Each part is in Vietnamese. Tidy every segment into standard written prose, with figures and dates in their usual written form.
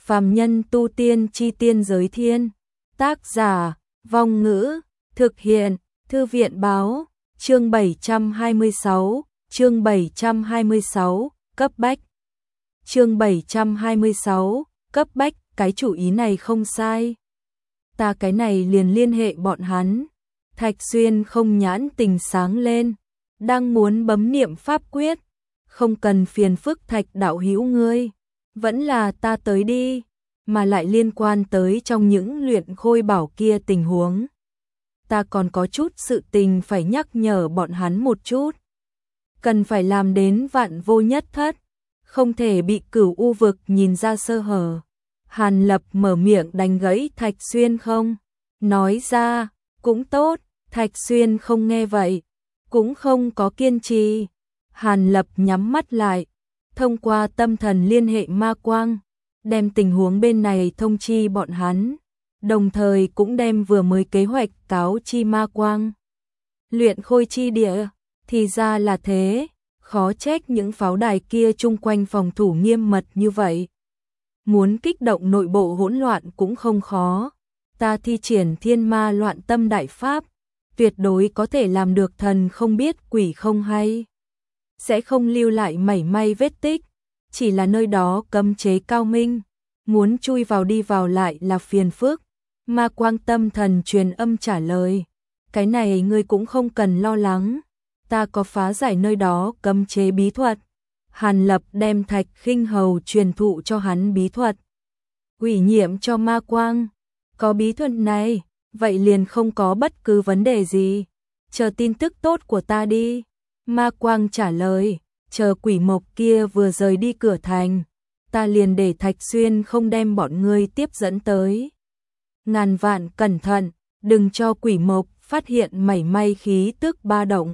Phàm nhân tu tiên chi tiên giới thiên. Tác giả, Vong Ngữ, thực hiện, Thư viện báo, chương 726, chương 726, cấp bách. Chương 726, cấp bách, cái chủ ý này không sai. Ta cái này liền liên hệ bọn hắn. Thạch Xuyên không nhãn tình sáng lên, đang muốn bấm niệm pháp quyết, không cần phiền phức Thạch đạo hữu ngươi, vẫn là ta tới đi, mà lại liên quan tới trong những luyện khôi bảo kia tình huống. Ta còn có chút sự tình phải nhắc nhở bọn hắn một chút. Cần phải làm đến vạn vô nhất thất, không thể bị Cửu U vực nhìn ra sơ hở. Hàn Lập mở miệng đánh gãy Thạch Xuyên không, nói ra, cũng tốt. Thạch Xuyên không nghe vậy, cũng không có kiên trì. Hàn Lập nhắm mắt lại, thông qua tâm thần liên hệ ma quang, đem tình huống bên này thông chi bọn hắn, đồng thời cũng đem vừa mới kế hoạch cáo chi ma quang. Luyện khôi chi địa, thì ra là thế, khó trách những pháo đài kia chung quanh phòng thủ nghiêm mật như vậy. Muốn kích động nội bộ hỗn loạn cũng không khó, ta thi triển thiên ma loạn tâm đại pháp, tuyệt đối có thể làm được thần không biết quỷ không hay. Sẽ không lưu lại mảy may vết tích, chỉ là nơi đó cấm chế cao minh, muốn chui vào đi vào lại là phiền phức. Ma quang tâm thần truyền âm trả lời, cái này ngươi cũng không cần lo lắng, ta có phá giải nơi đó cấm chế bí thuật. Hàn Lập đem Thạch Khinh Hầu truyền thụ cho hắn bí thuật, ủy nhiệm cho ma quang. Có bí thuật này, vậy liền không có bất cứ vấn đề gì, chờ tin tức tốt của ta đi. Ma quang trả lời, chờ quỷ mộc kia vừa rời đi cửa thành, ta liền để Thạch Xuyên không đem bọn ngươi tiếp dẫn tới. Ngàn vạn cẩn thận, đừng cho quỷ mộc phát hiện mảy may khí tức ba động.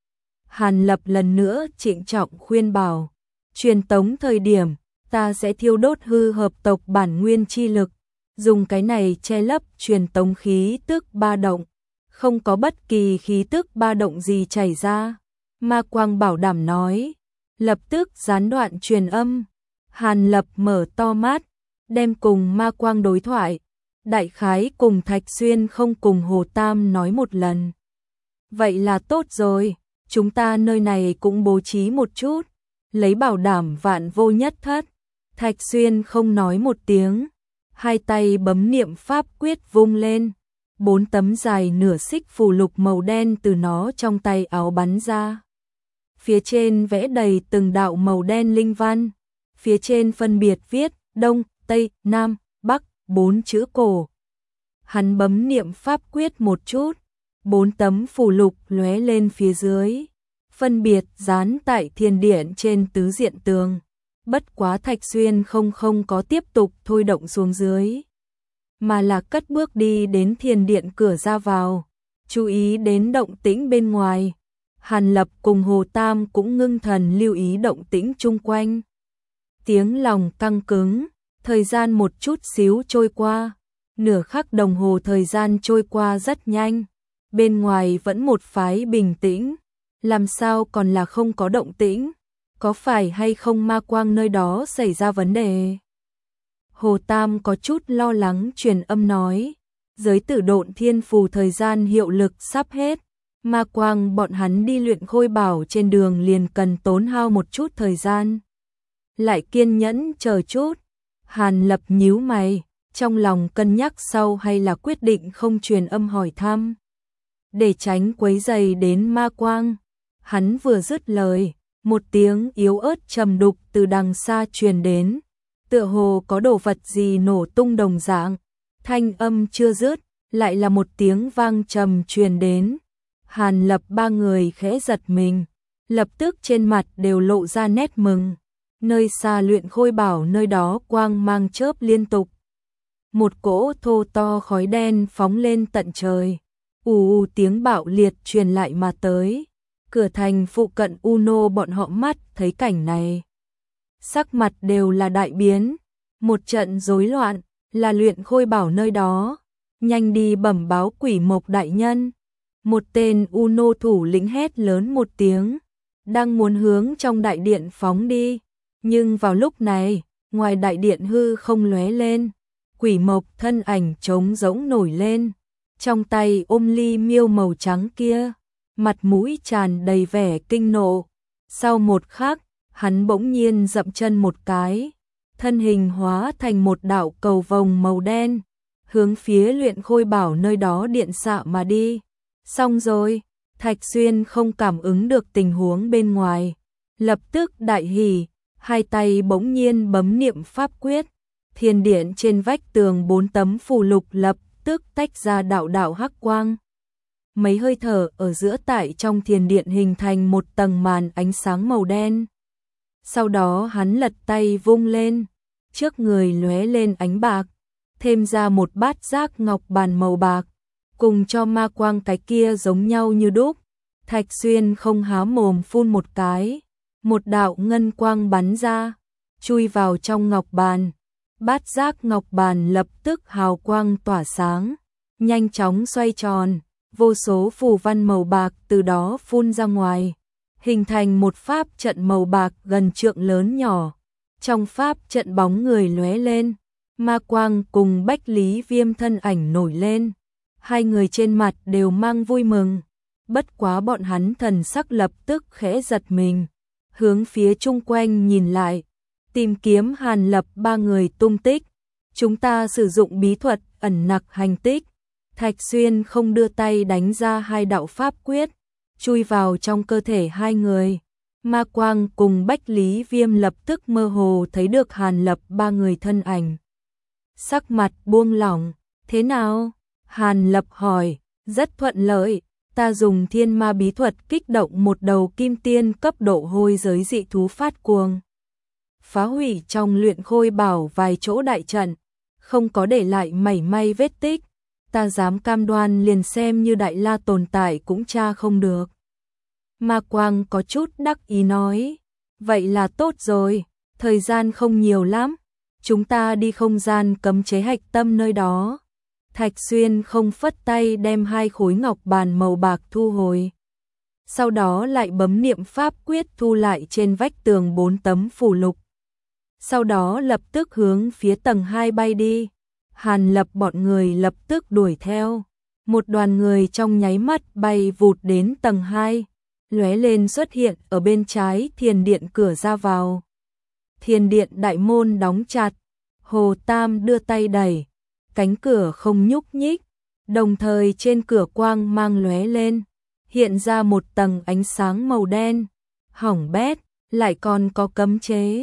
Hàn Lập lần nữa trịnh trọng khuyên bảo, truyền tống thời điểm, ta sẽ thiêu đốt hư hợp tộc bản nguyên chi lực, dùng cái này che lấp truyền tống khí tức ba động, không có bất kỳ khí tức ba động gì chảy ra. Ma quang bảo đảm nói, lập tức gián đoạn truyền âm. Hàn Lập mở to mắt, đem cùng ma quang đối thoại, đại khái cùng Thạch Xuyên không cùng Hồ Tam nói một lần. Vậy là tốt rồi, chúng ta nơi này cũng bố trí một chút, lấy bảo đảm vạn vô nhất thất. Thạch Xuyên không nói một tiếng, hai tay bấm niệm pháp quyết vung lên, 4 tấm dài nửa xích phù lục màu đen từ nó trong tay áo bắn ra. Phía trên vẽ đầy từng đạo màu đen linh văn, phía trên phân biệt viết Đông, Tây, Nam, Bắc, 4 chữ cổ. Hắn bấm niệm pháp quyết một chút, 4 tấm phù lục lóe lên phía dưới, phân biệt dán tại thiên điện trên tứ diện tường. Bất quá Thạch Xuyên không có tiếp tục thôi động xuống dưới, mà là cất bước đi đến thiên điện cửa ra vào, chú ý đến động tĩnh bên ngoài. Hàn Lập cùng Hồ Tam cũng ngưng thần lưu ý động tĩnh chung quanh. Tiếng lòng căng cứng, thời gian một chút xíu trôi qua, nửa khắc đồng hồ thời gian trôi qua rất nhanh. Bên ngoài vẫn một phái bình tĩnh, làm sao còn là không có động tĩnh, có phải hay không ma quang nơi đó xảy ra vấn đề? Hồ Tam có chút lo lắng truyền âm nói, giới tử độn thiên phù thời gian hiệu lực sắp hết. Ma quang bọn hắn đi luyện khôi bảo trên đường liền cần tốn hao một chút thời gian. Lại kiên nhẫn chờ chút. Hàn Lập nhíu mày, trong lòng cân nhắc sau hay là quyết định không truyền âm hỏi thăm, để tránh quấy rầy đến ma quang. Hắn vừa dứt lời, một tiếng yếu ớt trầm đục từ đằng xa truyền đến, tựa hồ có đồ vật gì nổ tung đồng dạng. Thanh âm chưa dứt, lại là một tiếng vang trầm truyền đến. Hàn Lập ba người khẽ giật mình, lập tức trên mặt đều lộ ra nét mừng. Nơi xa luyện khôi bảo nơi đó quang mang chớp liên tục. Một cỗ thô to khói đen phóng lên tận trời. Ù tiếng bạo liệt truyền lại mà tới. Cửa thành phụ cận Uno bọn họ mắt thấy cảnh này, sắc mặt đều là đại biến. Một trận rối loạn, là luyện khôi bảo nơi đó. Nhanh đi bẩm báo quỷ mộc đại nhân. Một tên Uno thủ lĩnh hét lớn một tiếng, đang muốn hướng trong đại điện phóng đi, nhưng vào lúc này, ngoài đại điện hư không lóe lên, Quỷ Mộc thân ảnh trống rỗng nổi lên, trong tay ôm ly miêu màu trắng kia, mặt mũi tràn đầy vẻ kinh nộ. Sau một khắc, hắn bỗng nhiên dậm chân một cái, thân hình hóa thành một đạo cầu vồng màu đen, hướng phía Luyện Khôi Bảo nơi đó điện xạ mà đi. Xong rồi, Thạch Xuyên không cảm ứng được tình huống bên ngoài, lập tức đại hỉ, hai tay bỗng nhiên bấm niệm pháp quyết, thiên điện trên vách tường 4 tấm phù lục lập tức tách ra đạo đạo hắc quang. Mấy hơi thở ở giữa tại trong thiền điện hình thành một tầng màn ánh sáng màu đen. Sau đó hắn lật tay vung lên, trước người lóe lên ánh bạc, thêm ra một bát giác ngọc bàn màu bạc, cùng cho ma quang cái kia giống nhau như đúc. Thạch Xuyên không há mồm phun một cái, một đạo ngân quang bắn ra, chui vào trong ngọc bàn. Bát giác ngọc bàn lập tức hào quang tỏa sáng, nhanh chóng xoay tròn, vô số phù văn màu bạc từ đó phun ra ngoài, hình thành một pháp trận màu bạc gần trượng lớn nhỏ. Trong pháp trận bóng người lóe lên, ma quang cùng Bách Lý Viêm thân ảnh nổi lên, hai người trên mặt đều mang vui mừng. Bất quá bọn hắn thần sắc lập tức khẽ giật mình, hướng phía chung quanh nhìn lại, tìm kiếm Hàn Lập ba người tung tích. Chúng ta sử dụng bí thuật ẩn nặc hành tích. Thạch Xuyên không đưa tay đánh ra hai đạo pháp quyết, chui vào trong cơ thể hai người. Ma quang cùng Bách Lý Viêm lập tức mơ hồ thấy được Hàn Lập ba người thân ảnh. Sắc mặt buông lỏng, thế nào? Hàn Lập hỏi, rất thuận lợi, ta dùng thiên ma bí thuật kích động một đầu kim tiên cấp độ hôi giới dị thú phát cuồng, phá hủy trong Luyện Khôi Bảo vài chỗ đại trận, không có để lại mảy may vết tích, ta dám cam đoan liền xem như Đại La tồn tại cũng tra không được. Ma Quang có chút đắc ý nói, vậy là tốt rồi, thời gian không nhiều lắm, chúng ta đi không gian cấm chế hạch tâm nơi đó. Thạch Xuyên không phất tay đem hai khối ngọc bàn màu bạc thu hồi. Sau đó lại bấm niệm pháp quyết thu lại trên vách tường 4 tấm phù lục. Sau đó lập tức hướng phía tầng 2 bay đi. Hàn Lập bọn người lập tức đuổi theo. Một đoàn người trong nháy mắt bay vụt đến tầng 2, lóe lên xuất hiện ở bên trái thiền điện cửa ra vào. Thiền điện đại môn đóng chặt, Hồ Tam đưa tay đẩy, cánh cửa không nhúc nhích, đồng thời trên cửa quang mang lóe lên, hiện ra một tầng ánh sáng màu đen, hỏng bét, lại còn có cấm chế.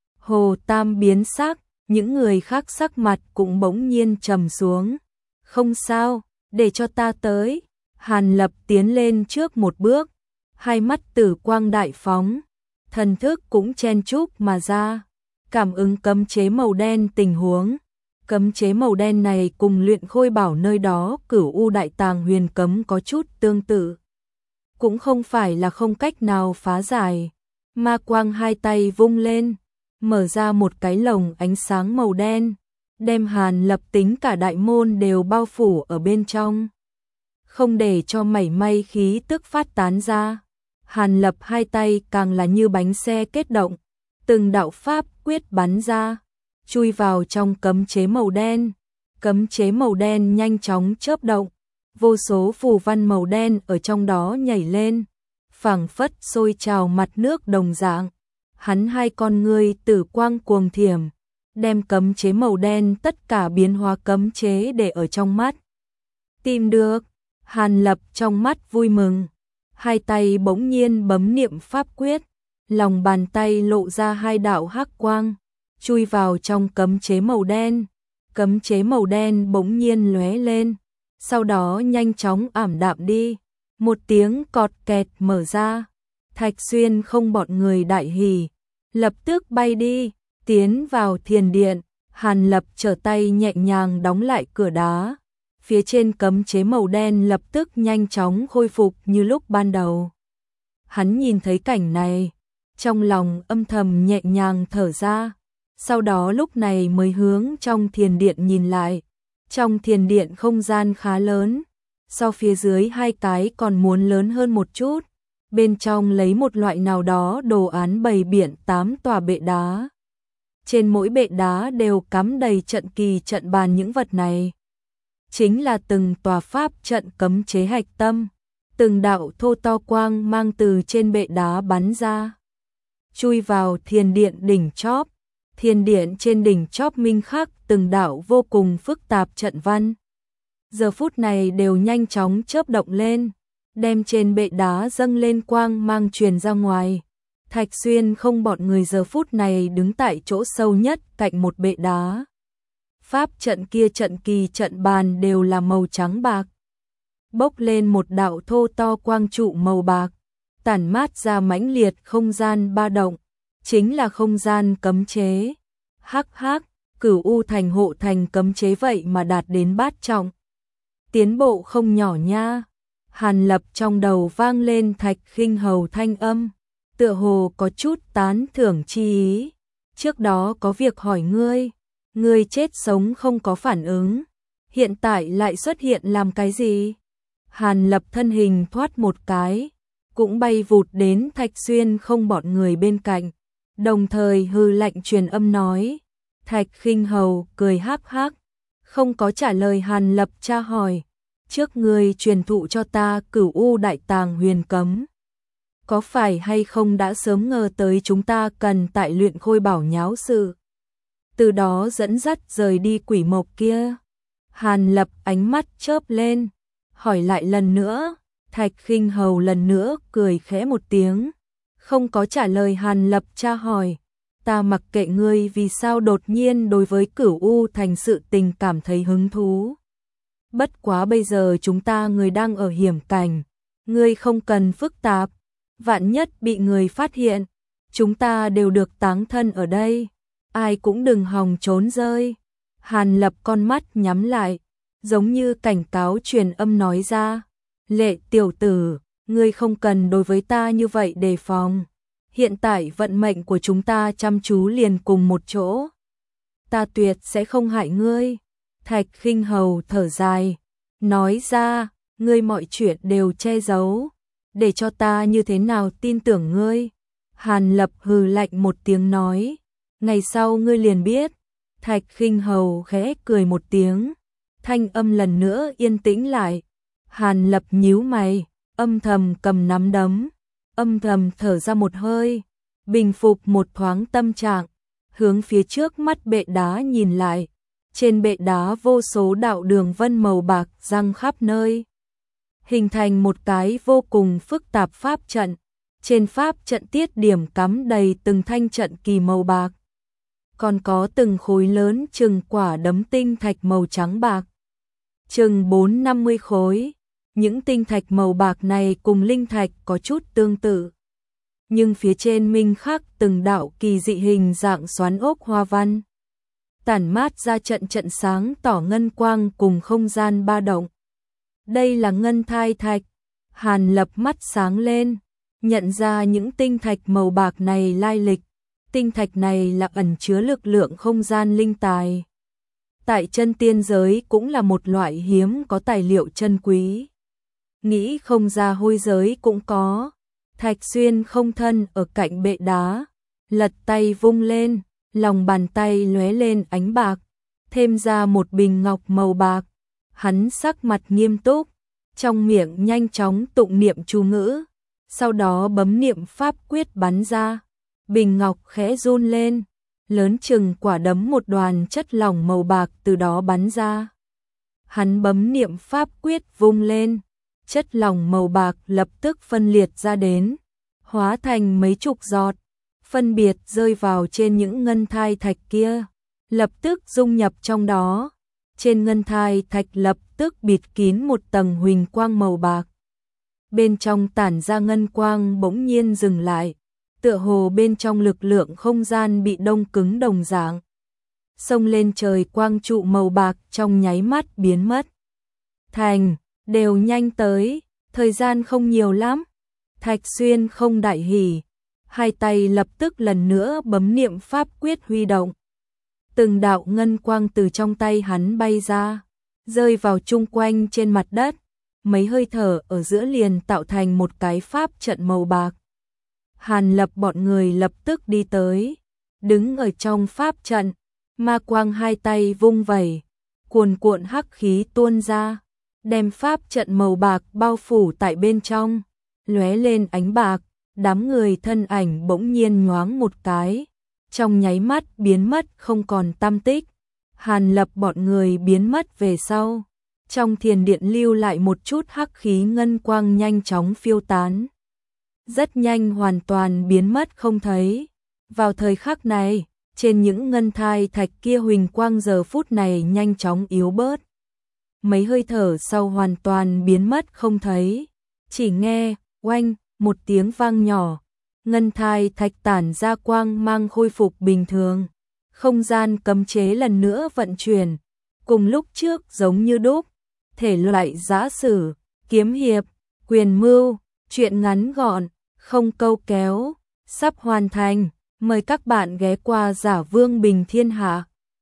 Hồ Tam biến sắc, những người khác sắc mặt cũng bỗng nhiên trầm xuống. Không sao, để cho ta tới. Hàn Lập tiến lên trước một bước, hai mắt tử quang đại phóng, thần thức cũng chen chúc mà ra, cảm ứng cấm chế màu đen tình huống. Cấm chế màu đen này cùng Luyện Khôi Bảo nơi đó Cửu U Đại Tàng huyền cấm có chút tương tự, cũng không phải là không cách nào phá giải. Ma Quang hai tay vung lên, mở ra một cái lồng ánh sáng màu đen, đem Hàn Lập tính cả đại môn đều bao phủ ở bên trong, không để cho mảy may khí tức phát tán ra. Hàn Lập hai tay càng là như bánh xe kết động, từng đạo pháp quyết bắn ra, chui vào trong cấm chế màu đen. Cấm chế màu đen nhanh chóng chớp động, vô số phù văn màu đen ở trong đó nhảy lên, phảng phất sôi trào mặt nước đồng dạng. Hắn hai con ngươi tử quang cuồng thiểm, đem cấm chế màu đen tất cả biến hóa cấm chế để ở trong mắt. Tìm được, Hàn Lập trong mắt vui mừng, hai tay bỗng nhiên bấm niệm pháp quyết, lòng bàn tay lộ ra hai đạo hắc quang, chui vào trong cấm chế màu đen. Cấm chế màu đen bỗng nhiên lóe lên, sau đó nhanh chóng ảm đạm đi. Một tiếng cọt kẹt mở ra, Thạch Xuyên không bọn người đại hỉ, lập tức bay đi, tiến vào thiền điện. Hàn Lập trở tay nhẹ nhàng đóng lại cửa đá, phía trên cấm chế màu đen lập tức nhanh chóng khôi phục như lúc ban đầu. Hắn nhìn thấy cảnh này, trong lòng âm thầm nhẹ nhàng thở ra, sau đó lúc này mới hướng trong thiền điện nhìn lại. Trong thiền điện không gian khá lớn, so phía dưới hai cái còn muốn lớn hơn một chút, bên trong lấy một loại nào đó đồ án bày biện 8 tòa bệ đá. Trên mỗi bệ đá đều cắm đầy trận kỳ trận bàn, những vật này chính là từng tòa pháp trận cấm chế hạch tâm. Từng đạo thô to quang mang từ trên bệ đá bắn ra, chui vào thiền điện đỉnh chóp. Thiền điện trên đỉnh chóp minh khắc từng đạo vô cùng phức tạp trận văn. Giờ phút này đều nhanh chóng chớp động lên, đem trên bệ đá dâng lên quang mang truyền ra ngoài. Thạch Xuyên không bọn người giờ phút này đứng tại chỗ sâu nhất cạnh một bệ đá. Pháp trận kia trận kỳ trận bàn đều là màu trắng bạc. Bốc lên một đạo thô to quang trụ màu bạc, tản mát ra mãnh liệt không gian ba động, chính là không gian cấm chế. Hắc hắc, Cửu U thành hộ thành cấm chế vậy mà đạt đến bát trọng. Tiến bộ không nhỏ nha. Hàn Lập trong đầu vang lên Thạch Khinh Hầu thanh âm, tựa hồ có chút tán thưởng chi ý. Trước đó có việc hỏi ngươi chết sống không có phản ứng, hiện tại lại xuất hiện làm cái gì? Hàn Lập thân hình thoát một cái, cũng bay vụt đến Thạch Xuyên không bọn người bên cạnh, đồng thời hư lạnh truyền âm nói. Thạch Khinh Hầu cười hắc hắc, không có trả lời Hàn Lập tra hỏi. Trước ngươi truyền thụ cho ta Cửu U đại tàng huyền cấm, có phải hay không đã sớm ngờ tới chúng ta cần tại luyện khôi bảo nháo sự, từ đó dẫn dắt rời đi quỷ mộc kia? Hàn Lập ánh mắt chớp lên, hỏi lại lần nữa. Thạch Khinh Hầu lần nữa cười khẽ một tiếng, không có trả lời Hàn Lập tra hỏi. Ta mặc kệ ngươi vì sao đột nhiên đối với Cửu U thành sự tình cảm thấy hứng thú. Bất quá bây giờ chúng ta người đang ở hiểm cảnh, ngươi không cần phức tạp, vạn nhất bị người phát hiện, chúng ta đều được táng thân ở đây, ai cũng đừng hòng trốn rơi. Hàn Lập con mắt nhắm lại, giống như cảnh cáo truyền âm nói ra. Lệ tiểu tử, ngươi không cần đối với ta như vậy đề phòng. Hiện tại vận mệnh của chúng ta chăm chú liền cùng một chỗ, ta tuyệt sẽ không hại ngươi. Thạch Khinh Hầu thở dài, nói ra, ngươi mọi chuyện đều che giấu, để cho ta như thế nào tin tưởng ngươi? Hàn Lập hừ lạnh một tiếng nói, ngày sau ngươi liền biết. Thạch Khinh Hầu khẽ cười một tiếng, thanh âm lần nữa yên tĩnh lại. Hàn Lập nhíu mày, âm thầm cầm nắm đấm, âm thầm thở ra một hơi, bình phục một thoáng tâm trạng, hướng phía trước mắt bệ đá nhìn lại. Trên bệ đá vô số đạo đường vân màu bạc răng khắp nơi, hình thành một cái vô cùng phức tạp pháp trận. Trên pháp trận tiết điểm cắm đầy từng thanh trận kỳ màu bạc, còn có từng khối lớn chừng quả đấm tinh thạch màu trắng bạc, chừng 4-50 khối. Những tinh thạch màu bạc này cùng linh thạch có chút tương tự, nhưng phía trên minh khắc từng đạo kỳ dị hình dạng xoắn ốc hoa văn, tản mát ra trận trận sáng tỏ ngân quang cùng không gian ba động. Đây là ngân thai thạch. Hàn Lập mắt sáng lên, nhận ra những tinh thạch màu bạc này lai lịch. Tinh thạch này là ẩn chứa lực lượng không gian linh tài, tại chân tiên giới cũng là một loại hiếm có tài liệu chân quý. Nghĩ không ra hôi giới cũng có. Thạch Xuyên không thân ở cạnh bệ đá, lật tay vung lên, lòng bàn tay lóe lên ánh bạc, thêm ra một bình ngọc màu bạc. Hắn sắc mặt nghiêm túc, trong miệng nhanh chóng tụng niệm chú ngữ, sau đó bấm niệm pháp quyết bắn ra. Bình ngọc khẽ run lên, lớn chừng quả đấm một đoàn chất lỏng màu bạc từ đó bắn ra. Hắn bấm niệm pháp quyết vung lên, chất lỏng màu bạc lập tức phân liệt ra đến, hóa thành mấy chục giọt, phân biệt rơi vào trên những ngân thai thạch kia, lập tức dung nhập trong đó. Trên ngân thai thạch lập tức bịt kín một tầng huỳnh quang màu bạc. Bên trong tản ra ngân quang bỗng nhiên dừng lại, tựa hồ bên trong lực lượng không gian bị đông cứng đồng dạng. Xông lên trời quang trụ màu bạc trong nháy mắt biến mất. Thành, đều nhanh tới, thời gian không nhiều lắm. Thạch Xuyên không đại hỉ, hai tay lập tức lần nữa bấm niệm pháp quyết huy động. Từng đạo ngân quang từ trong tay hắn bay ra, rơi vào chung quanh trên mặt đất, mấy hơi thở ở giữa liền tạo thành một cái pháp trận màu bạc. Hàn Lập bọn người lập tức đi tới, đứng ở trong pháp trận, ma quang hai tay vung vẩy, cuồn cuộn hắc khí tuôn ra, đem pháp trận màu bạc bao phủ tại bên trong, lóe lên ánh bạc, đám người thân ảnh bỗng nhiên nhoáng một cái, trong nháy mắt biến mất không còn tăm tích. Hàn Lập bọn người biến mất về sau, trong thiền điện lưu lại một chút hắc khí ngân quang nhanh chóng phiêu tán. Rất nhanh hoàn toàn biến mất không thấy. Vào thời khắc này, trên những ngân thai thạch kia huỳnh quang giờ phút này nhanh chóng yếu bớt. Mấy hơi thở sau hoàn toàn biến mất không thấy. Chỉ nghe, oanh, một tiếng vang nhỏ, ngân thai thạch tản ra quang mang khôi phục bình thường. Không gian cấm chế lần nữa vận chuyển, cùng lúc trước giống như đúc, thể loại giã sử, kiếm hiệp, quyền mưu, truyện ngắn gọn, không câu kéo, sắp hoàn thành. Mời các bạn ghé qua Giả Vương Bình Thiên Hạ.